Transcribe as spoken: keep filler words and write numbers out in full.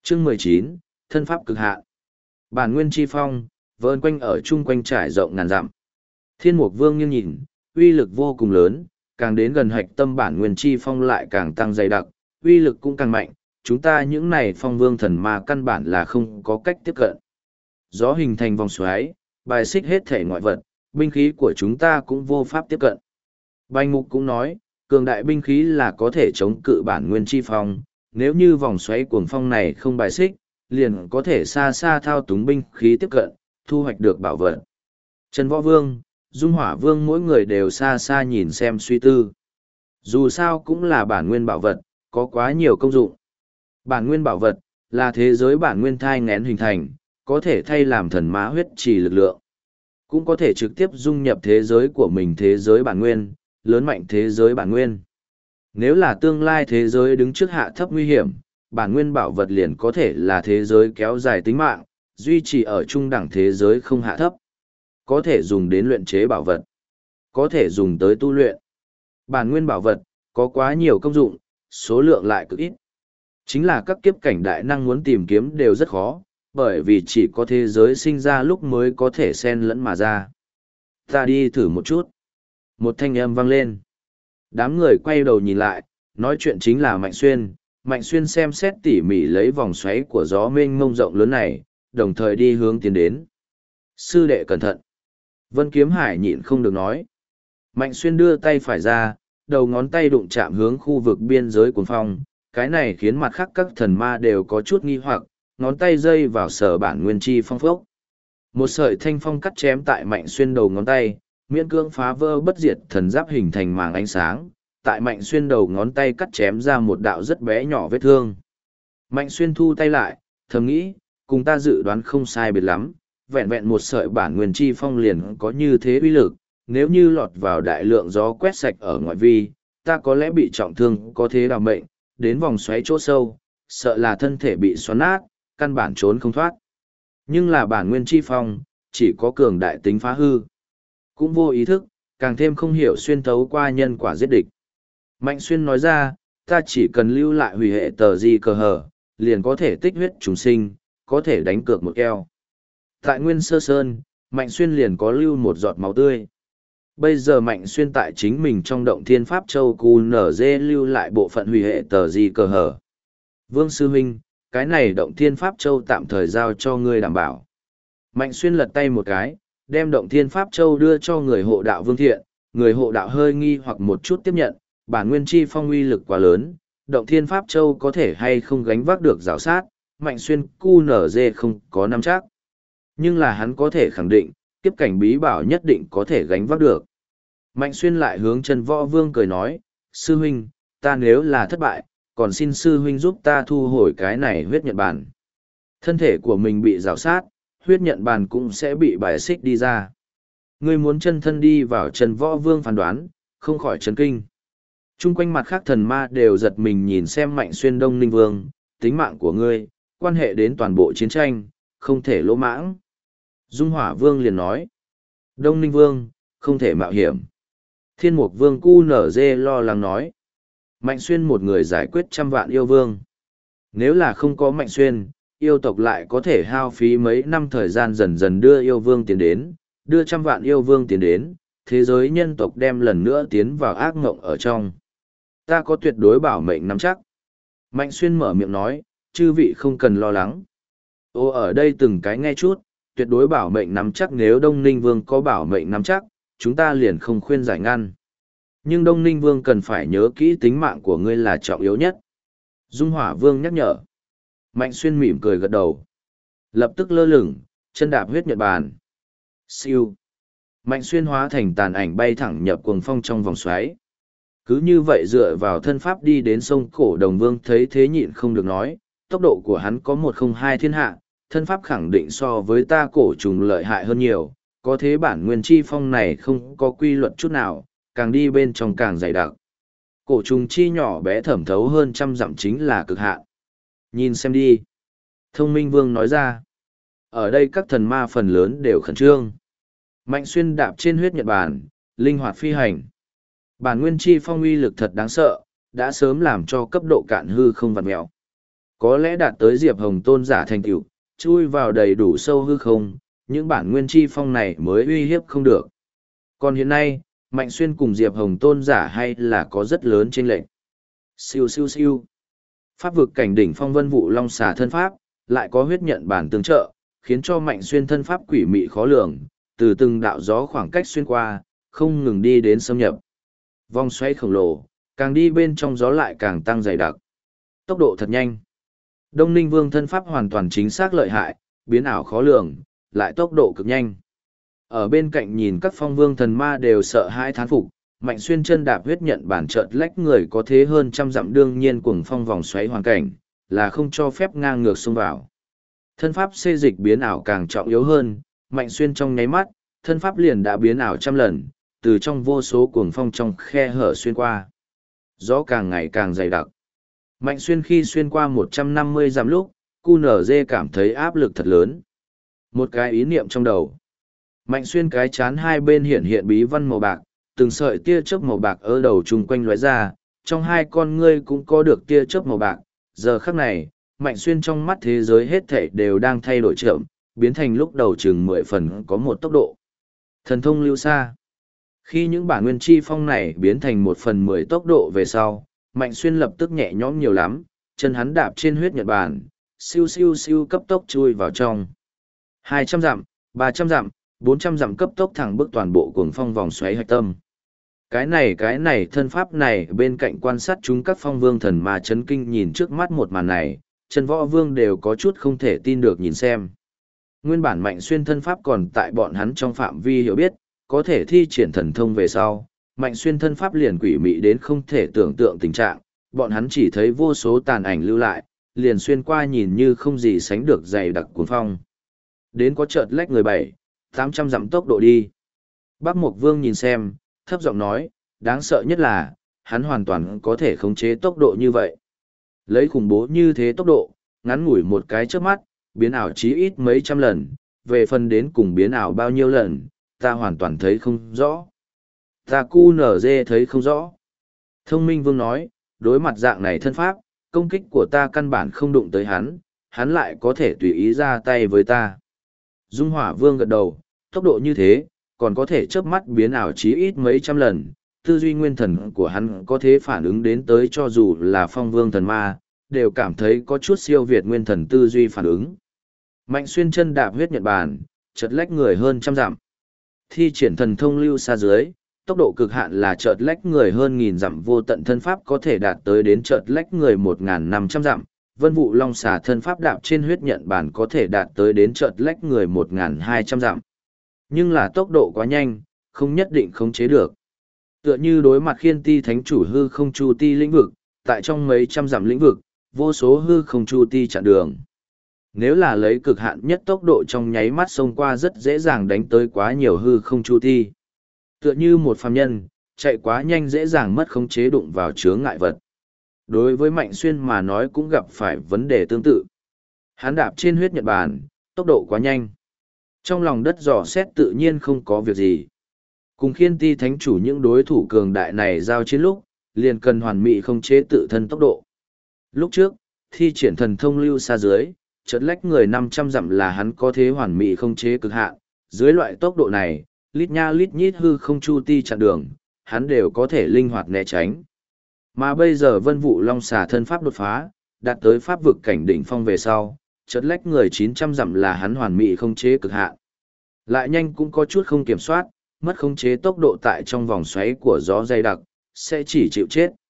Chương mười chín, thân pháp cực hạn. Bản nguyên chi phong, vờn quanh ở chung quanh trải rộng ngàn dặm. Thiên Mục Vương nghiêng nhìn, uy lực vô cùng lớn, càng đến gần hạch tâm bản nguyên chi phong lại càng tăng dày đặc, uy lực cũng càng mạnh, chúng ta những này phong vương thần ma căn bản là không có cách tiếp cận. Gió hình thành vòng xoáy, bài xích hết thể ngoại vật, binh khí của chúng ta cũng vô pháp tiếp cận. Bành Mục cũng nói, cường đại binh khí là có thể chống cự bản nguyên chi phong, nếu như vòng xoáy cuồng phong này không bài xích, liền có thể xa xa thao túng binh khí tiếp cận, thu hoạch được bảo vật. Trần Võ Vương, Dung Hỏa Vương mỗi người đều xa xa nhìn xem suy tư. Dù sao cũng là bản nguyên bảo vật, có quá nhiều công dụng. Bản nguyên bảo vật là thế giới bản nguyên thai ngén hình thành, có thể thay làm thần mã huyết trì lực lượng. Cũng có thể trực tiếp dung nhập thế giới của mình thế giới bản nguyên, lớn mạnh thế giới bản nguyên. Nếu là tương lai thế giới đứng trước hạ thấp nguy hiểm, bản nguyên bảo vật liền có thể là thế giới kéo dài tính mạng, duy trì ở trung đẳng thế giới không hạ thấp. Có thể dùng đến luyện chế bảo vật, có thể dùng tới tu luyện. Bản nguyên bảo vật, có quá nhiều công dụng, số lượng lại cực ít. Chính là các kiếp cảnh đại năng muốn tìm kiếm đều rất khó, bởi vì chỉ có thế giới sinh ra lúc mới có thể xen lẫn mà ra. Ta đi thử một chút. Một thanh âm vang lên. Đám người quay đầu nhìn lại, nói chuyện chính là Mạnh Xuyên. Mạnh Xuyên xem xét tỉ mỉ lấy vòng xoáy của gió mênh mông rộng lớn này, đồng thời đi hướng tiến đến. Sư đệ cẩn thận. Vân Kiếm Hải nhịn không được nói. Mạnh Xuyên đưa tay phải ra, đầu ngón tay đụng chạm hướng khu vực biên giới cuồng phong. Cái này khiến mặt khác các thần ma đều có chút nghi hoặc, ngón tay dây vào sở bản nguyên chi phong phốc. Một sợi thanh phong cắt chém tại Mạnh Xuyên đầu ngón tay, miễn cưỡng phá vỡ bất diệt thần giáp hình thành màng ánh sáng, tại Mạnh Xuyên đầu ngón tay cắt chém ra một đạo rất bé nhỏ vết thương. Mạnh Xuyên thu tay lại, thầm nghĩ, cùng ta dự đoán không sai biệt lắm, vẹn vẹn một sợi bản nguyên chi phong liền có như thế uy lực, nếu như lọt vào đại lượng gió quét sạch ở ngoại vi, ta có lẽ bị trọng thương có thế đào mệnh, đến vòng xoáy chỗ sâu, sợ là thân thể bị xoắn nát, căn bản trốn không thoát. Nhưng là bản nguyên chi phong, chỉ có cường đại tính phá hư. Cũng vô ý thức, càng thêm không hiểu xuyên thấu qua nhân quả giết địch. Mạnh Xuyên nói ra, ta chỉ cần lưu lại hủy hệ tờ di cờ hở, liền có thể tích huyết trùng sinh, có thể đánh cược một keo. Tại Nguyên Sơ Sơn, Mạnh Xuyên liền có lưu một giọt máu tươi. Bây giờ Mạnh Xuyên tại chính mình trong động thiên pháp châu cù nở dê lưu lại bộ phận hủy hệ tờ di cờ hở. Vương Sư Huynh, cái này động thiên pháp châu tạm thời giao cho ngươi đảm bảo. Mạnh Xuyên lật tay một cái, đem động thiên pháp châu đưa cho người hộ đạo Vương Thiện, người hộ đạo hơi nghi hoặc một chút tiếp nhận, bản nguyên chi phong uy lực quá lớn, động thiên pháp châu có thể hay không gánh vác được rào sát, Mạnh Xuyên cu nở dê không có nắm chắc. Nhưng là hắn có thể khẳng định, kiếp cảnh bí bảo nhất định có thể gánh vác được. Mạnh Xuyên lại hướng Trần Võ Vương cười nói, Sư Huynh, ta nếu là thất bại, còn xin Sư Huynh giúp ta thu hồi cái này huyết nhận bàn. Thân thể của mình bị rào sát, huyết nhận bàn cũng sẽ bị bài xích đi ra. Ngươi muốn chân thân đi vào Trần Võ Vương phán đoán, không khỏi chấn kinh. Trung quanh mặt khác thần ma đều giật mình nhìn xem Mạnh Xuyên Đông Ninh Vương, tính mạng của ngươi, quan hệ đến toàn bộ chiến tranh, không thể lỗ mãng. Dung Hỏa Vương liền nói, Đông Ninh Vương, không thể mạo hiểm. Thiên Mục Vương cu nở dê lo lắng nói, Mạnh Xuyên một người giải quyết trăm vạn yêu vương. Nếu là không có Mạnh Xuyên, yêu tộc lại có thể hao phí mấy năm thời gian dần dần đưa yêu vương tiến đến, đưa trăm vạn yêu vương tiến đến, thế giới nhân tộc đem lần nữa tiến vào ác ngộng ở trong. Ta có tuyệt đối bảo mệnh nắm chắc. Mạnh Xuyên mở miệng nói, chư vị không cần lo lắng. Ô ở đây từng cái nghe chút, tuyệt đối bảo mệnh nắm chắc, nếu Đông Ninh Vương có bảo mệnh nắm chắc, chúng ta liền không khuyên giải ngăn. Nhưng Đông Ninh Vương cần phải nhớ kỹ tính mạng của ngươi là trọng yếu nhất. Dung Hỏa Vương nhắc nhở. Mạnh Xuyên mỉm cười gật đầu. Lập tức lơ lửng, chân đạp huyết nhật bàn. Siêu. Mạnh Xuyên hóa thành tàn ảnh bay thẳng nhập cuồng phong trong vòng xoáy. Cứ như vậy dựa vào thân pháp đi đến sông Cổ Đồng Vương thấy thế nhịn không được nói, tốc độ của hắn có một không hai thiên hạ, thân pháp khẳng định so với ta cổ trùng lợi hại hơn nhiều, có thế bản nguyên chi phong này không có quy luật chút nào, càng đi bên trong càng dày đặc. Cổ trùng chi nhỏ bé thẩm thấu hơn trăm dặm chính là cực hạn. Nhìn xem đi. Thông Minh Vương nói ra. Ở đây các thần ma phần lớn đều khẩn trương. Mạnh Xuyên đạp trên huyết nhật bàn, linh hoạt phi hành. Bản nguyên chi phong uy lực thật đáng sợ, đã sớm làm cho cấp độ cạn hư không vặn mẹo. Có lẽ đạt tới Diệp Hồng tôn giả thành tựu, chui vào đầy đủ sâu hư không, những bản nguyên chi phong này mới uy hiếp không được. Còn hiện nay, Mạnh Xuyên cùng Diệp Hồng tôn giả hay là có rất lớn chênh lệch. Siêu siêu siêu. Pháp vực cảnh đỉnh phong vân vụ long xà thân pháp, lại có huyết nhận bản tương trợ, khiến cho Mạnh Xuyên thân pháp quỷ mị khó lường, từ từng đạo gió khoảng cách xuyên qua, không ngừng đi đến xâm nhập. Vòng xoay khổng lồ, càng đi bên trong gió lại càng tăng dày đặc. Tốc độ thật nhanh. Đông Ninh Vương thân pháp hoàn toàn chính xác lợi hại, biến ảo khó lường, lại tốc độ cực nhanh. Ở bên cạnh nhìn các phong vương thần ma đều sợ hãi thán phục, Mạnh Xuyên chân đạp huyết nhận bản chợt lách người có thế hơn trăm dặm đương nhiên cuồng phong vòng xoáy hoàn cảnh, là không cho phép ngang ngược xông vào. Thân pháp xê dịch biến ảo càng trọng yếu hơn, Mạnh Xuyên trong nháy mắt, thân pháp liền đã biến ảo trăm lần, từ trong vô số cuồng phong trong khe hở xuyên qua. Gió càng ngày càng dày đặc. Mạnh Xuyên khi xuyên qua một trăm năm mươi dặm lúc, cu nở dê cảm thấy áp lực thật lớn. Một cái ý niệm trong đầu. Mạnh Xuyên cái chán hai bên hiện hiện bí văn màu bạc, từng sợi tia chớp màu bạc ở đầu chung quanh lóe ra, trong hai con ngươi cũng có được tia chớp màu bạc. Giờ khắc này, Mạnh Xuyên trong mắt thế giới hết thảy đều đang thay đổi chậm, biến thành lúc đầu chừng mười phần có một tốc độ. Thần thông lưu xa. Khi những bản nguyên chi phong này biến thành một phần mười tốc độ về sau, Mạnh Xuyên lập tức nhẹ nhõm nhiều lắm, chân hắn đạp trên huyết nhật bản, siêu siêu siêu cấp tốc chui vào trong. hai trăm dặm, ba trăm dặm, bốn trăm dặm cấp tốc thẳng bước toàn bộ cuồng phong vòng xoáy hạch tâm. Cái này cái này thân pháp này bên cạnh quan sát chúng các phong vương thần ma chấn kinh nhìn trước mắt một màn này, chân võ vương đều có chút không thể tin được nhìn xem. Nguyên bản Mạnh Xuyên thân pháp còn tại bọn hắn trong phạm vi hiểu biết, có thể thi triển thần thông về sau, Mạnh Xuyên thân pháp liền quỷ mị đến không thể tưởng tượng tình trạng, bọn hắn chỉ thấy vô số tàn ảnh lưu lại, liền xuyên qua nhìn như không gì sánh được dày đặc cuồng phong. Đến có chợt lách người bảy, tám trăm dặm tốc độ đi. Bắc Mộc Vương nhìn xem, thấp giọng nói, đáng sợ nhất là, hắn hoàn toàn có thể khống chế tốc độ như vậy. Lấy khủng bố như thế tốc độ, ngắn ngủi một cái chớp mắt, biến ảo chí ít mấy trăm lần, về phần đến cùng biến ảo bao nhiêu lần, ta hoàn toàn thấy không rõ. Ta cu nở dê thấy không rõ. Thông Minh Vương nói, đối mặt dạng này thân pháp, công kích của ta căn bản không đụng tới hắn, hắn lại có thể tùy ý ra tay với ta. Dung Hỏa Vương gật đầu, tốc độ như thế, còn có thể chớp mắt biến ảo chí ít mấy trăm lần, tư duy nguyên thần của hắn có thể phản ứng đến tới cho dù là phong vương thần ma, đều cảm thấy có chút siêu việt nguyên thần tư duy phản ứng. Mạnh Xuyên chân đạp huyết nhật bản, chợt lách người hơn trăm dặm. Thi triển thần thông lưu xa dưới, tốc độ cực hạn là chợt lách người hơn nghìn dặm, vô tận thân pháp có thể đạt tới đến chợt lách người một nghìn năm trăm dặm. Vân vụ long xà thân pháp đạp trên huyết nhận bản có thể đạt tới đến chợt lách người một nghìn hai trăm dặm. Nhưng là tốc độ quá nhanh, không nhất định khống chế được. Tựa như đối mặt khiên ti thánh chủ hư không chu ti lĩnh vực, tại trong mấy trăm dặm lĩnh vực, vô số hư không chu ti chặn đường. Nếu là lấy cực hạn nhất tốc độ trong nháy mắt xông qua rất dễ dàng đánh tới quá nhiều hư không chu ti. Tựa như một phàm nhân, chạy quá nhanh dễ dàng mất khống chế đụng vào chướng ngại vật. Đối với Mạnh Xuyên mà nói cũng gặp phải vấn đề tương tự. Hắn đạp trên huyết nhật bản, tốc độ quá nhanh. Trong lòng đất dò xét tự nhiên không có việc gì. Cùng khiên ti thánh chủ những đối thủ cường đại này giao chiến lúc, liền cần hoàn mỹ khống chế tự thân tốc độ. Lúc trước, thi triển thần thông lưu xa dưới, chợt lách người năm trăm dặm là hắn có thế hoàn mỹ khống chế cực hạn. Dưới loại tốc độ này, lít nha lít nhít hư không chu ti chặn đường, hắn đều có thể linh hoạt né tránh. Mà bây giờ vân vụ long xà thân pháp đột phá, đạt tới pháp vực cảnh đỉnh phong về sau, chợt lách người chín trăm dặm là hắn hoàn mỹ khống chế cực hạn. Lại nhanh cũng có chút không kiểm soát, mất khống chế tốc độ tại trong vòng xoáy của gió dày đặc, sẽ chỉ chịu chết.